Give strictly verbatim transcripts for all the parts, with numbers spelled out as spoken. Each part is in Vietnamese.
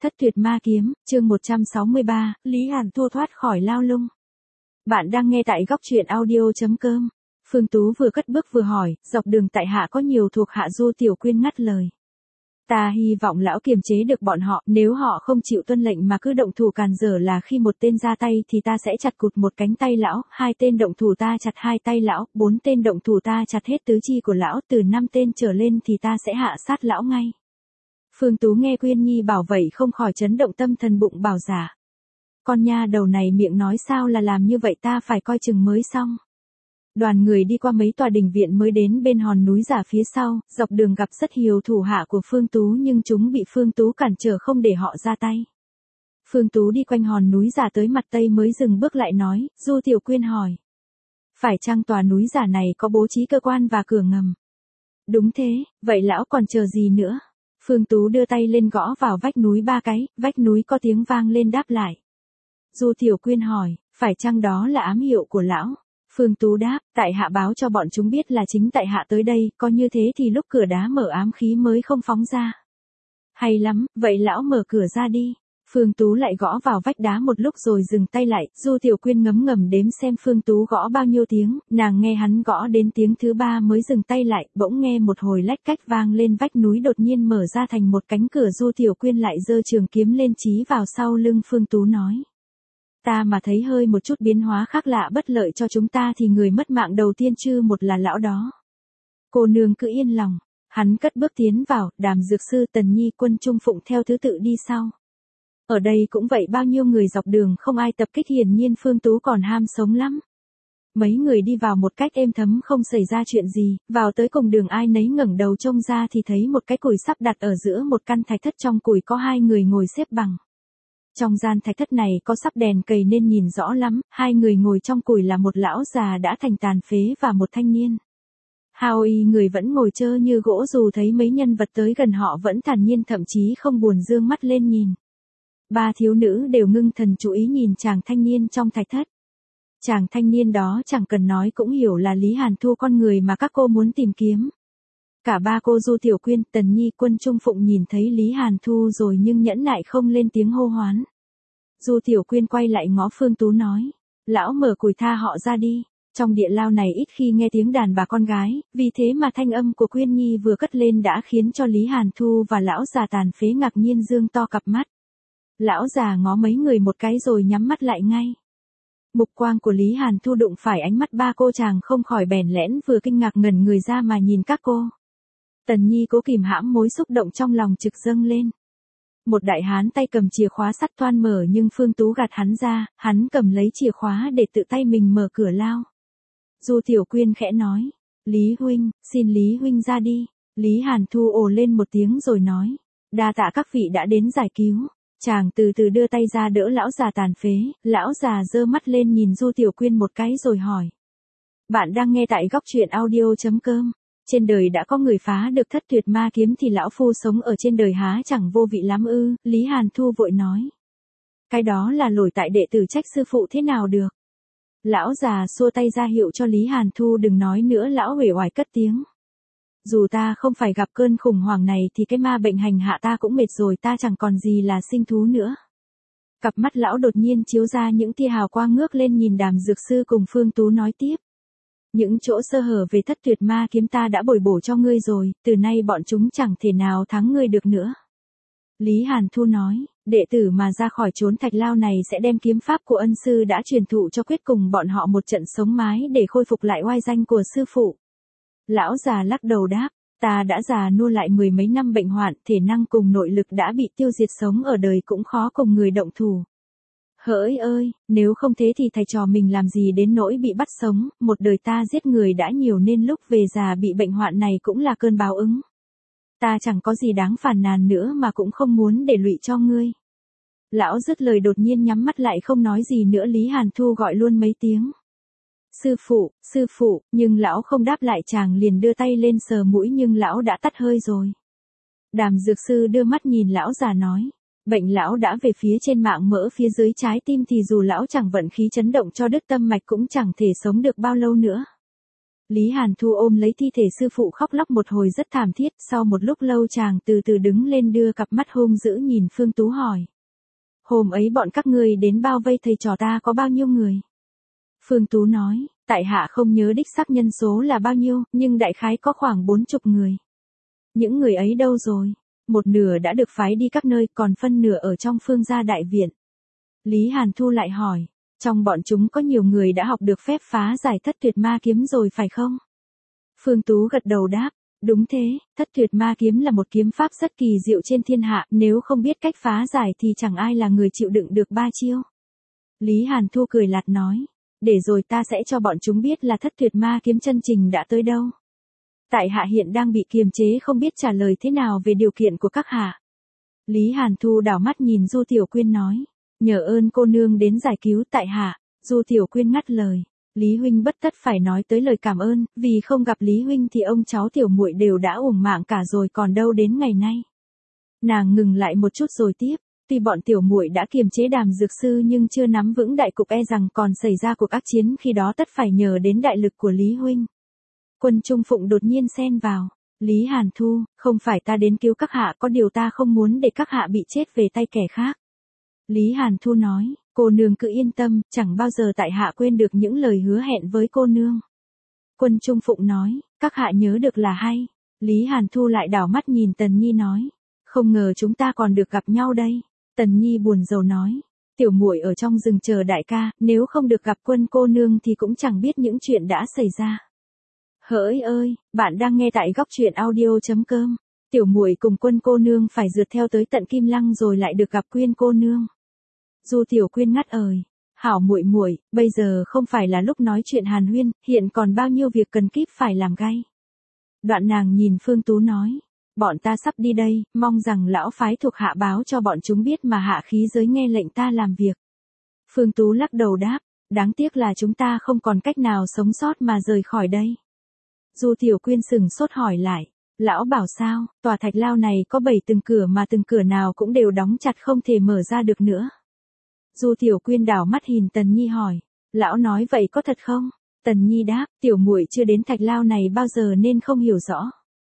Thất tuyệt ma kiếm, chương một trăm sáu mươi ba, Lý Hàn Thu thoát khỏi lao lung. Bạn đang nghe tại góc truyện audio.com. Phương Tú vừa cất bước vừa hỏi, dọc đường tại hạ có nhiều thuộc hạ. Du Tiểu Quyên ngắt lời. Ta hy vọng lão kiềm chế được bọn họ, nếu họ không chịu tuân lệnh mà cứ động thủ càn dở là khi một tên ra tay thì ta sẽ chặt cụt một cánh tay lão, hai tên động thủ ta chặt hai tay lão, bốn tên động thủ ta chặt hết tứ chi của lão, từ năm tên trở lên thì ta sẽ hạ sát lão ngay. Phương Tú nghe Quyên Nhi bảo vậy không khỏi chấn động tâm thần, bụng bảo giả. Con nha đầu này miệng nói sao là làm như vậy, ta phải coi chừng mới xong. Đoàn người đi qua mấy tòa đình viện mới đến bên hòn núi giả phía sau, dọc đường gặp rất nhiều thủ hạ của Phương Tú nhưng chúng bị Phương Tú cản trở không để họ ra tay. Phương Tú đi quanh hòn núi giả tới mặt tây mới dừng bước lại nói. Du Tiểu Quyên hỏi. Phải chăng tòa núi giả này có bố trí cơ quan và cửa ngầm? Đúng thế, vậy lão còn chờ gì nữa? Phương Tú đưa tay lên gõ vào vách núi ba cái, vách núi có tiếng vang lên đáp lại. Du Tiểu Quyên hỏi, phải chăng đó là ám hiệu của lão? Phương Tú đáp, tại hạ báo cho bọn chúng biết là chính tại hạ tới đây, có như thế thì lúc cửa đá mở ám khí mới không phóng ra. Hay lắm, vậy lão mở cửa ra đi. Phương Tú lại gõ vào vách đá một lúc rồi dừng tay lại. Du Tiểu Quyên ngấm ngầm đếm xem Phương Tú gõ bao nhiêu tiếng, nàng nghe hắn gõ đến tiếng thứ ba mới dừng tay lại, bỗng nghe một hồi lách cách vang lên, vách núi đột nhiên mở ra thành một cánh cửa. Du Tiểu Quyên lại giơ trường kiếm lên chí vào sau lưng Phương Tú nói. Ta mà thấy hơi một chút biến hóa khác lạ bất lợi cho chúng ta thì người mất mạng đầu tiên chứ một là lão đó. Cô nương cứ yên lòng. Hắn cất bước tiến vào, Đàm Dược Sư, Tần Nhi, Quân Trung Phụng theo thứ tự đi sau. Ở đây cũng vậy, bao nhiêu người dọc đường không ai tập kích, hiển nhiên Phương Tú còn ham sống lắm. Mấy người đi vào một cách êm thấm không xảy ra chuyện gì, vào tới cùng đường ai nấy ngẩng đầu trông ra thì thấy một cái củi sắp đặt ở giữa một căn thạch thất, trong củi có hai người ngồi xếp bằng. Trong gian thạch thất này có sắp đèn cầy nên nhìn rõ lắm, hai người ngồi trong củi là một lão già đã thành tàn phế và một thanh niên. Hao y người vẫn ngồi trơ như gỗ, dù thấy mấy nhân vật tới gần họ vẫn thản nhiên, thậm chí không buồn dương mắt lên nhìn. Ba thiếu nữ đều ngưng thần chú ý nhìn chàng thanh niên trong thạch thất. Chàng thanh niên đó chẳng cần nói cũng hiểu là Lý Hàn Thu, con người mà các cô muốn tìm kiếm. Cả ba cô Du Tiểu Quyên, Tần Nhi, Quân Trung Phụng nhìn thấy Lý Hàn Thu rồi nhưng nhẫn nại không lên tiếng hô hoán. Du Tiểu Quyên quay lại ngó Phương Tú nói. Lão mở củi tha họ ra đi. Trong địa lao này ít khi nghe tiếng đàn bà con gái, vì thế mà thanh âm của Quyên Nhi vừa cất lên đã khiến cho Lý Hàn Thu và lão già tàn phế ngạc nhiên dương to cặp mắt. Lão già ngó mấy người một cái rồi nhắm mắt lại ngay. Mục quang của Lý Hàn Thu đụng phải ánh mắt ba cô, chàng không khỏi bèn lẽn vừa kinh ngạc ngẩn người ra mà nhìn các cô. Tần Nhi cố kìm hãm mối xúc động trong lòng trực dâng lên. Một đại hán tay cầm chìa khóa sắt toan mở nhưng Phương Tú gạt hắn ra, hắn cầm lấy chìa khóa để tự tay mình mở cửa lao. Du Tiểu Quyên khẽ nói, Lý huynh, xin Lý huynh ra đi. Lý Hàn Thu ồ lên một tiếng rồi nói, đa tạ các vị đã đến giải cứu. Chàng từ từ đưa tay ra đỡ lão già tàn phế, lão già giơ mắt lên nhìn Du Tiểu Quyên một cái rồi hỏi. Bạn đang nghe tại góc truyện audio.com. Trên đời đã có người phá được thất tuyệt ma kiếm thì lão phu sống ở trên đời há chẳng vô vị lắm ư? Lý Hàn Thu vội nói. Cái đó là lỗi tại đệ tử trách sư phụ thế nào được. Lão già xua tay ra hiệu cho Lý Hàn Thu đừng nói nữa. Lão uể oải cất tiếng. Dù ta không phải gặp cơn khủng hoảng này thì cái ma bệnh hành hạ ta cũng mệt rồi, ta chẳng còn gì là sinh thú nữa. Cặp mắt lão đột nhiên chiếu ra những tia hào quang, ngước lên nhìn Đàm Dược Sư cùng Phương Tú nói tiếp. Những chỗ sơ hở về thất tuyệt ma kiếm ta đã bồi bổ cho ngươi rồi, từ nay bọn chúng chẳng thể nào thắng ngươi được nữa. Lý Hàn Thu nói, đệ tử mà ra khỏi chốn thạch lao này sẽ đem kiếm pháp của ân sư đã truyền thụ cho quyết cùng bọn họ một trận sống mái để khôi phục lại oai danh của sư phụ. Lão già lắc đầu đáp, ta đã già nua lại mười mấy năm bệnh hoạn, thể năng cùng nội lực đã bị tiêu diệt, sống ở đời cũng khó cùng người động thủ. Hỡi ơi, nếu không thế thì thầy trò mình làm gì đến nỗi bị bắt sống, một đời ta giết người đã nhiều nên lúc về già bị bệnh hoạn này cũng là cơn báo ứng. Ta chẳng có gì đáng phàn nàn nữa mà cũng không muốn để lụy cho ngươi. Lão dứt lời đột nhiên nhắm mắt lại không nói gì nữa. Lý Hàn Thu gọi luôn mấy tiếng. Sư phụ, sư phụ, nhưng lão không đáp lại, chàng liền đưa tay lên sờ mũi nhưng lão đã tắt hơi rồi. Đàm Dược Sư đưa mắt nhìn lão già nói. Bệnh lão đã về phía trên mạng mỡ phía dưới trái tim thì dù lão chẳng vận khí chấn động cho đứt tâm mạch cũng chẳng thể sống được bao lâu nữa. Lý Hàn Thu ôm lấy thi thể sư phụ khóc lóc một hồi rất thảm thiết, sau một lúc lâu chàng từ từ đứng lên đưa cặp mắt hung dữ nhìn Phương Tú hỏi. Hôm ấy bọn các ngươi đến bao vây thầy trò ta có bao nhiêu người? Phương Tú nói, tại hạ không nhớ đích xác nhân số là bao nhiêu, nhưng đại khái có khoảng bốn chục người. Những người ấy đâu rồi? Một nửa đã được phái đi các nơi, còn phân nửa ở trong Phương gia đại viện. Lý Hàn Thu lại hỏi, trong bọn chúng có nhiều người đã học được phép phá giải thất tuyệt ma kiếm rồi phải không? Phương Tú gật đầu đáp, đúng thế, thất tuyệt ma kiếm là một kiếm pháp rất kỳ diệu trên thiên hạ, nếu không biết cách phá giải thì chẳng ai là người chịu đựng được ba chiêu. Lý Hàn Thu cười lạt nói, để rồi ta sẽ cho bọn chúng biết là thất tuyệt ma kiếm chân trình đã tới đâu. Tại hạ hiện đang bị kiềm chế không biết trả lời thế nào về điều kiện của các hạ. Lý Hàn Thu đảo mắt nhìn Du Tiểu Quyên nói, nhờ ơn cô nương đến giải cứu tại hạ. Du Tiểu Quyên ngắt lời, Lý huynh bất tất phải nói tới lời cảm ơn, vì không gặp Lý huynh thì ông cháu tiểu muội đều đã uổng mạng cả rồi còn đâu đến ngày nay. Nàng ngừng lại một chút rồi tiếp, tuy bọn tiểu muội đã kiềm chế Đàm dược sư nhưng chưa nắm vững đại cục, e rằng còn xảy ra cuộc ác chiến, khi đó tất phải nhờ đến đại lực của Lý huynh. Quân Trung Phụng đột nhiên xen vào, Lý Hàn Thu, không phải ta đến cứu các hạ, có điều ta không muốn để các hạ bị chết về tay kẻ khác. Lý Hàn Thu nói, cô nương cứ yên tâm, chẳng bao giờ tại hạ quên được những lời hứa hẹn với cô nương. Quân Trung Phụng nói, các hạ nhớ được là hay. Lý Hàn Thu lại đảo mắt nhìn Tần Nhi nói, không ngờ chúng ta còn được gặp nhau đây. Tần Nhi buồn rầu nói, tiểu muội ở trong rừng chờ đại ca, nếu không được gặp Quân cô nương thì cũng chẳng biết những chuyện đã xảy ra. Hỡi ơi, bạn đang nghe tại góc truyện audio chấm com. Tiểu muội cùng Quân cô nương phải rượt theo tới tận Kim Lăng rồi lại được gặp Quyên cô nương. Du Tiểu Quyên ngắt ời, hảo muội muội, bây giờ không phải là lúc nói chuyện hàn huyên, hiện còn bao nhiêu việc cần kíp phải làm gay. Đoạn nàng nhìn Phương Tú nói, bọn ta sắp đi đây, mong rằng lão phái thuộc hạ báo cho bọn chúng biết mà hạ khí giới nghe lệnh ta làm việc. Phương Tú lắc đầu đáp, đáng tiếc là chúng ta không còn cách nào sống sót mà rời khỏi đây. Du Tiểu Quyên sừng sốt hỏi lại, lão bảo sao, tòa thạch lao này có bảy từng cửa mà từng cửa nào cũng đều đóng chặt không thể mở ra được nữa. Du Tiểu Quyên đảo mắt nhìn Tần Nhi hỏi, lão nói vậy có thật không? Tần Nhi đáp, tiểu muội chưa đến thạch lao này bao giờ nên không hiểu rõ.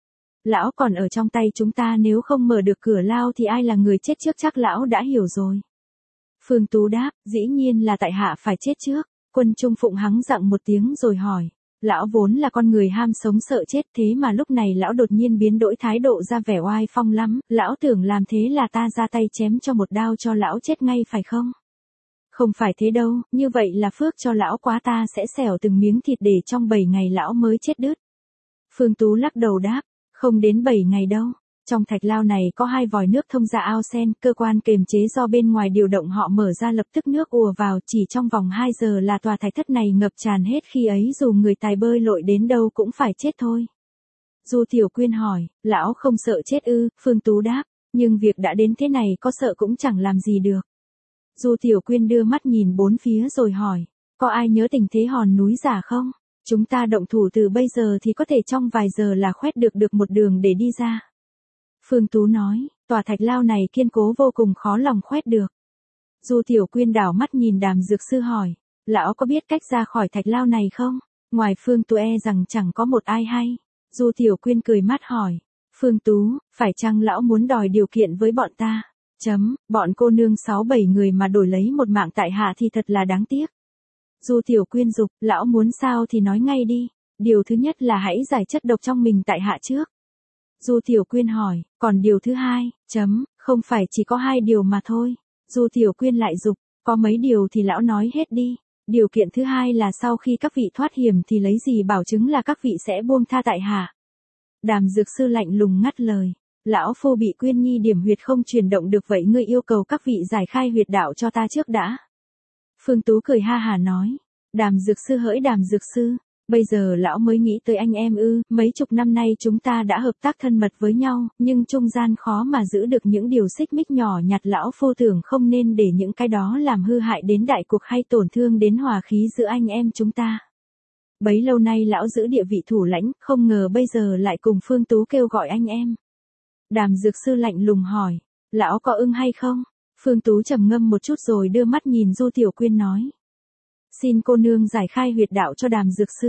Lão còn ở trong tay chúng ta, nếu không mở được cửa lao thì ai là người chết trước chắc lão đã hiểu rồi. Phương Tú đáp, dĩ nhiên là tại hạ phải chết trước. Quân Trung Phụng hắng giọng một tiếng rồi hỏi, lão vốn là con người ham sống sợ chết, thế mà lúc này lão đột nhiên biến đổi thái độ ra vẻ oai phong lắm, lão tưởng làm thế là ta ra tay chém cho một đao cho lão chết ngay phải không? Không phải thế đâu, như vậy là phước cho lão quá, ta sẽ xẻo từng miếng thịt để trong bảy ngày lão mới chết đứt. Phương Tú lắc đầu đáp, không đến bảy ngày đâu. Trong thạch lao này có hai vòi nước thông ra ao sen, cơ quan kềm chế do bên ngoài điều động họ mở ra, lập tức nước ùa vào, chỉ trong vòng hai giờ là tòa thạch thất này ngập tràn hết, khi ấy dù người tài bơi lội đến đâu cũng phải chết thôi. Du Tiểu Quyên hỏi, lão không sợ chết ư? Phương Tú đáp, nhưng việc đã đến thế này có sợ cũng chẳng làm gì được. Du Tiểu Quyên đưa mắt nhìn bốn phía rồi hỏi, có ai nhớ tình thế hòn núi giả không? Chúng ta động thủ từ bây giờ thì có thể trong vài giờ là khoét được được một đường để đi ra. Phương Tú nói, tòa thạch lao này kiên cố vô cùng, khó lòng khoét được. Du Tiểu Quyên đảo mắt nhìn Đàm dược sư hỏi, lão có biết cách ra khỏi thạch lao này không? Ngoài Phương Tú e rằng chẳng có một ai hay. Du Tiểu Quyên cười mát hỏi, Phương Tú, phải chăng lão muốn đòi điều kiện với bọn ta? Chấm, bọn cô nương sáu bảy người mà đổi lấy một mạng tại hạ thì thật là đáng tiếc. Du Tiểu Quyên dục, lão muốn sao thì nói ngay đi. Điều thứ nhất là hãy giải chất độc trong mình tại hạ trước. Du Tiểu Quyên hỏi, còn điều thứ hai, chấm, không phải chỉ có hai điều mà thôi. Du Tiểu Quyên lại dục, có mấy điều thì lão nói hết đi. Điều kiện thứ hai là sau khi các vị thoát hiểm thì lấy gì bảo chứng là các vị sẽ buông tha tại hạ. Đàm dược sư lạnh lùng ngắt lời, lão phu bị Quyên Nhi điểm huyệt không chuyển động được, vậy ngươi yêu cầu các vị giải khai huyệt đạo cho ta trước đã. Phương Tú cười ha hà nói, Đàm dược sư hỡi Đàm dược sư, bây giờ lão mới nghĩ tới anh em ư? Mấy chục năm nay chúng ta đã hợp tác thân mật với nhau, nhưng trung gian khó mà giữ được những điều xích mích nhỏ nhặt, lão phu tưởng không nên để những cái đó làm hư hại đến đại cuộc hay tổn thương đến hòa khí giữa anh em chúng ta. Bấy lâu nay lão giữ địa vị thủ lãnh, không ngờ bây giờ lại cùng Phương Tú kêu gọi anh em. Đàm dược sư lạnh lùng hỏi, lão có ưng hay không? Phương Tú trầm ngâm một chút rồi đưa mắt nhìn Du Tiểu Quyên nói, xin cô nương giải khai huyệt đạo cho Đàm dược sư.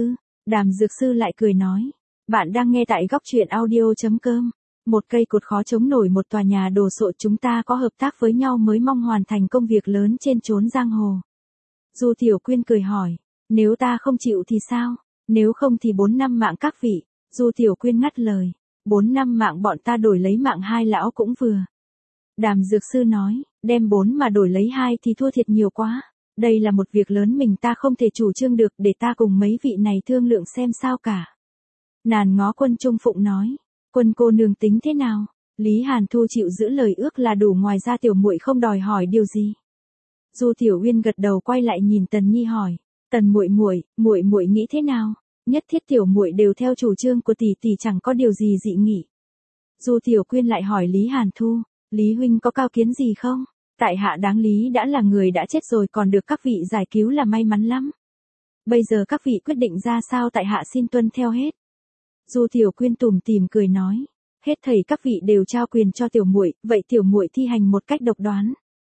Đàm dược sư lại cười nói. Bạn đang nghe tại góc truyện audio.com. Một cây cột khó chống nổi một tòa nhà đồ sộ, chúng ta có hợp tác với nhau mới mong hoàn thành công việc lớn trên chốn giang hồ. Du Tiểu Quyên cười hỏi. Nếu ta không chịu thì sao? Nếu không thì bốn năm mạng các vị. Du Tiểu Quyên ngắt lời. Bốn năm mạng bọn ta đổi lấy mạng hai lão cũng vừa. Đàm dược sư nói. Đem bốn mà đổi lấy hai thì thua thiệt nhiều quá. Đây là một việc lớn mình ta không thể chủ trương được, để ta cùng mấy vị này thương lượng xem sao cả. Nàn ngó Quân Trung Phụng nói. Quân cô nương tính thế nào? Lý Hàn Thu chịu giữ lời ước là đủ, ngoài ra tiểu muội không đòi hỏi điều gì. Du Tiểu Uyên gật đầu, quay lại nhìn Tần Nhi hỏi. Tần muội muội, muội muội nghĩ thế nào? Nhất thiết tiểu muội đều theo chủ trương của tỷ tỷ, chẳng có điều gì dị nghị. Du Tiểu Quyên lại hỏi Lý Hàn Thu. Lý huynh có cao kiến gì không? Tại hạ đáng lý đã là người đã chết rồi, còn được các vị giải cứu là may mắn lắm. Bây giờ các vị quyết định ra sao, tại hạ xin tuân theo hết. Du Tiểu Quyên tủm tỉm cười nói. Hết thảy các vị đều trao quyền cho tiểu muội, vậy tiểu muội thi hành một cách độc đoán.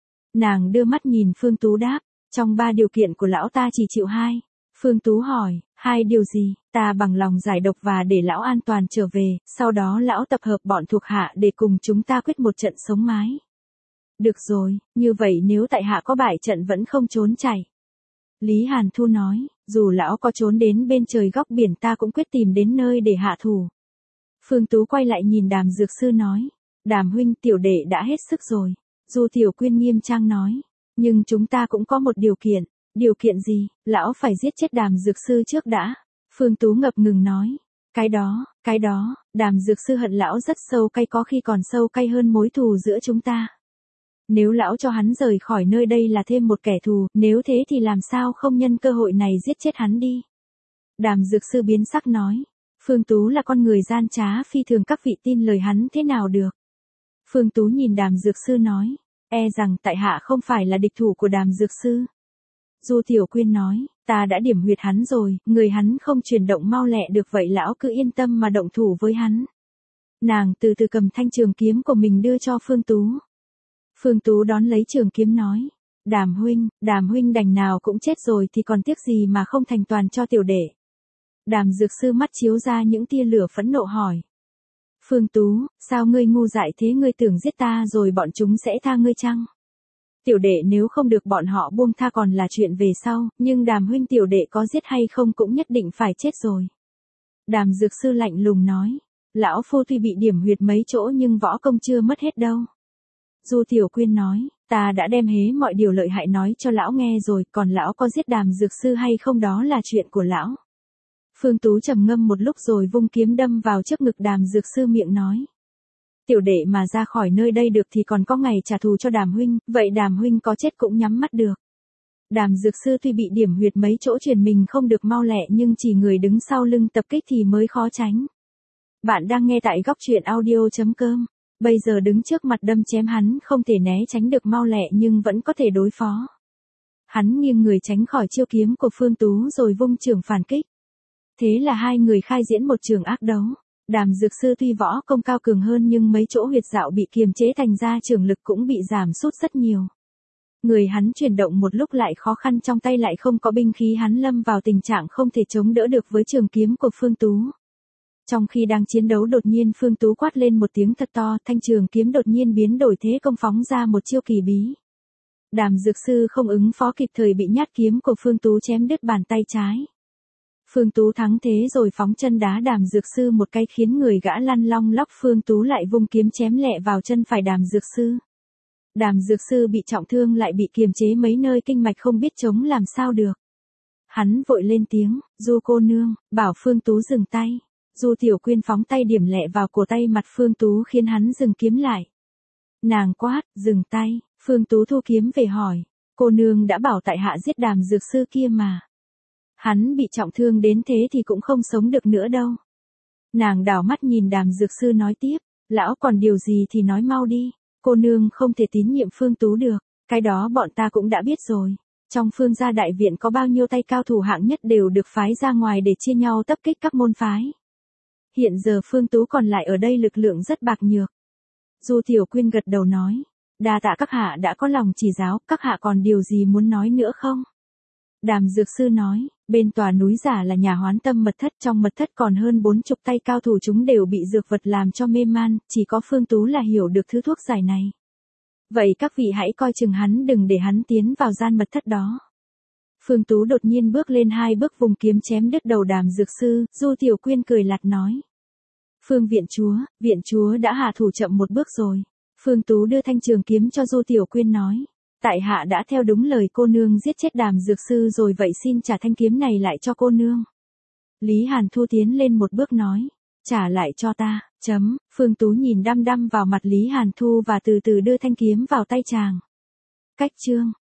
Nàng đưa mắt nhìn Phương Tú đáp. Trong ba điều kiện của lão ta chỉ chịu hai. Phương Tú hỏi. Hai điều gì? Ta bằng lòng giải độc và để lão an toàn trở về, sau đó lão tập hợp bọn thuộc hạ để cùng chúng ta quyết một trận sống mái. Được rồi, như vậy nếu tại hạ có bại trận vẫn không trốn chạy. Lý Hàn Thu nói. Dù lão có trốn đến bên trời góc biển, ta cũng quyết tìm đến nơi để hạ thủ. Phương Tú quay lại nhìn Đàm dược sư nói. Đàm huynh, tiểu đệ đã hết sức rồi. Du Tiểu Quyên nghiêm trang nói. Nhưng chúng ta cũng có một điều kiện. Điều kiện gì? Lão phải giết chết Đàm dược sư trước đã. Phương Tú ngập ngừng nói. Cái đó, cái đó, Đàm dược sư hận lão rất sâu cay, có khi còn sâu cay hơn mối thù giữa chúng ta. Nếu lão cho hắn rời khỏi nơi đây là thêm một kẻ thù, nếu thế thì làm sao không nhân cơ hội này giết chết hắn đi. Đàm dược sư biến sắc nói. Phương Tú là con người gian trá phi thường, các vị tin lời hắn thế nào được. Phương Tú nhìn Đàm dược sư nói. E rằng tại hạ không phải là địch thủ của Đàm dược sư. Du Tiểu Quyên nói. Ta đã điểm huyệt hắn rồi, người hắn không chuyển động mau lẹ được, vậy lão cứ yên tâm mà động thủ với hắn. Nàng từ từ cầm thanh trường kiếm của mình đưa cho Phương Tú. Phương Tú đón lấy trường kiếm nói. Đàm huynh, Đàm huynh đành nào cũng chết rồi thì còn tiếc gì mà không thành toàn cho tiểu đệ. Đàm dược sư mắt chiếu ra những tia lửa phẫn nộ hỏi. Phương Tú, sao ngươi ngu dại thế, ngươi tưởng giết ta rồi bọn chúng sẽ tha ngươi chăng? Tiểu đệ nếu không được bọn họ buông tha còn là chuyện về sau, nhưng Đàm huynh tiểu đệ có giết hay không cũng nhất định phải chết rồi. Đàm dược sư lạnh lùng nói. Lão phu tuy bị điểm huyệt mấy chỗ nhưng võ công chưa mất hết đâu. Du Tiểu Quyên nói. Ta đã đem hế mọi điều lợi hại nói cho lão nghe rồi, còn lão có giết Đàm dược sư hay không đó là chuyện của lão. Phương Tú trầm ngâm một lúc rồi vung kiếm đâm vào trước ngực Đàm dược sư, miệng nói. Tiểu đệ mà ra khỏi nơi đây được thì còn có ngày trả thù cho Đàm huynh, vậy Đàm huynh có chết cũng nhắm mắt được. Đàm dược sư tuy bị điểm huyệt mấy chỗ, truyền mình không được mau lẹ, nhưng chỉ người đứng sau lưng tập kích thì mới khó tránh. Bạn đang nghe tại góc truyện audio.com. Bây giờ đứng trước mặt đâm chém hắn không thể né tránh được mau lẹ nhưng vẫn có thể đối phó. Hắn nghiêng người tránh khỏi chiêu kiếm của Phương Tú rồi vung chưởng phản kích. Thế là hai người khai diễn một trường ác đấu. Đàm dược sư tuy võ công cao cường hơn nhưng mấy chỗ huyệt dạo bị kiềm chế, thành ra trường lực cũng bị giảm sút rất nhiều. Người hắn chuyển động một lúc lại khó khăn, trong tay lại không có binh khí, hắn lâm vào tình trạng không thể chống đỡ được với trường kiếm của Phương Tú. Trong khi đang chiến đấu đột nhiên Phương Tú quát lên một tiếng thật to, thanh trường kiếm đột nhiên biến đổi thế công phóng ra một chiêu kỳ bí. Đàm dược sư không ứng phó kịp thời bị nhát kiếm của Phương Tú chém đứt bàn tay trái. Phương Tú thắng thế rồi phóng chân đá Đàm dược sư một cái khiến người gã lăn long lóc, Phương Tú lại vung kiếm chém lẹ vào chân phải Đàm dược sư. Đàm dược sư bị trọng thương lại bị kiềm chế mấy nơi kinh mạch, không biết chống làm sao được. Hắn vội lên tiếng. Du cô nương, bảo Phương Tú dừng tay. Du Tiểu Quyên phóng tay điểm lẹ vào cổ tay mặt Phương Tú khiến hắn dừng kiếm lại. Nàng quát, dừng tay. Phương Tú thu kiếm về hỏi. Cô nương đã bảo tại hạ giết Đàm dược sư kia mà. Hắn bị trọng thương đến thế thì cũng không sống được nữa đâu. Nàng đảo mắt nhìn Đàm dược sư nói tiếp. Lão còn điều gì thì nói mau đi. Cô nương không thể tín nhiệm Phương Tú được. Cái đó bọn ta cũng đã biết rồi. Trong Phương gia đại viện có bao nhiêu tay cao thủ hạng nhất đều được phái ra ngoài để chia nhau tập kích các môn phái. Hiện giờ Phương Tú còn lại ở đây lực lượng rất bạc nhược. Du Tiểu Quyên gật đầu nói. Đa tạ các hạ đã có lòng chỉ giáo, các hạ còn điều gì muốn nói nữa không? Đàm dược sư nói. Bên tòa núi giả là nhà hoán tâm mật thất, trong mật thất còn hơn bốn chục tay cao thủ, chúng đều bị dược vật làm cho mê man, chỉ có Phương Tú là hiểu được thứ thuốc giải này. Vậy các vị hãy coi chừng hắn, đừng để hắn tiến vào gian mật thất đó. Phương Tú đột nhiên bước lên hai bước, vùng kiếm chém đứt đầu Đàm dược sư. Du Tiểu Quyên cười lạt nói. Phương viện chúa, viện chúa đã hạ thủ chậm một bước rồi. Phương Tú đưa thanh trường kiếm cho Du Tiểu Quyên nói. Tại hạ đã theo đúng lời cô nương giết chết Đàm dược sư rồi, vậy xin trả thanh kiếm này lại cho cô nương. Lý Hàn Thu tiến lên một bước nói. Trả lại cho ta, chấm. Phương Tú nhìn đăm đăm vào mặt Lý Hàn Thu và từ từ đưa thanh kiếm vào tay chàng. Cách chương.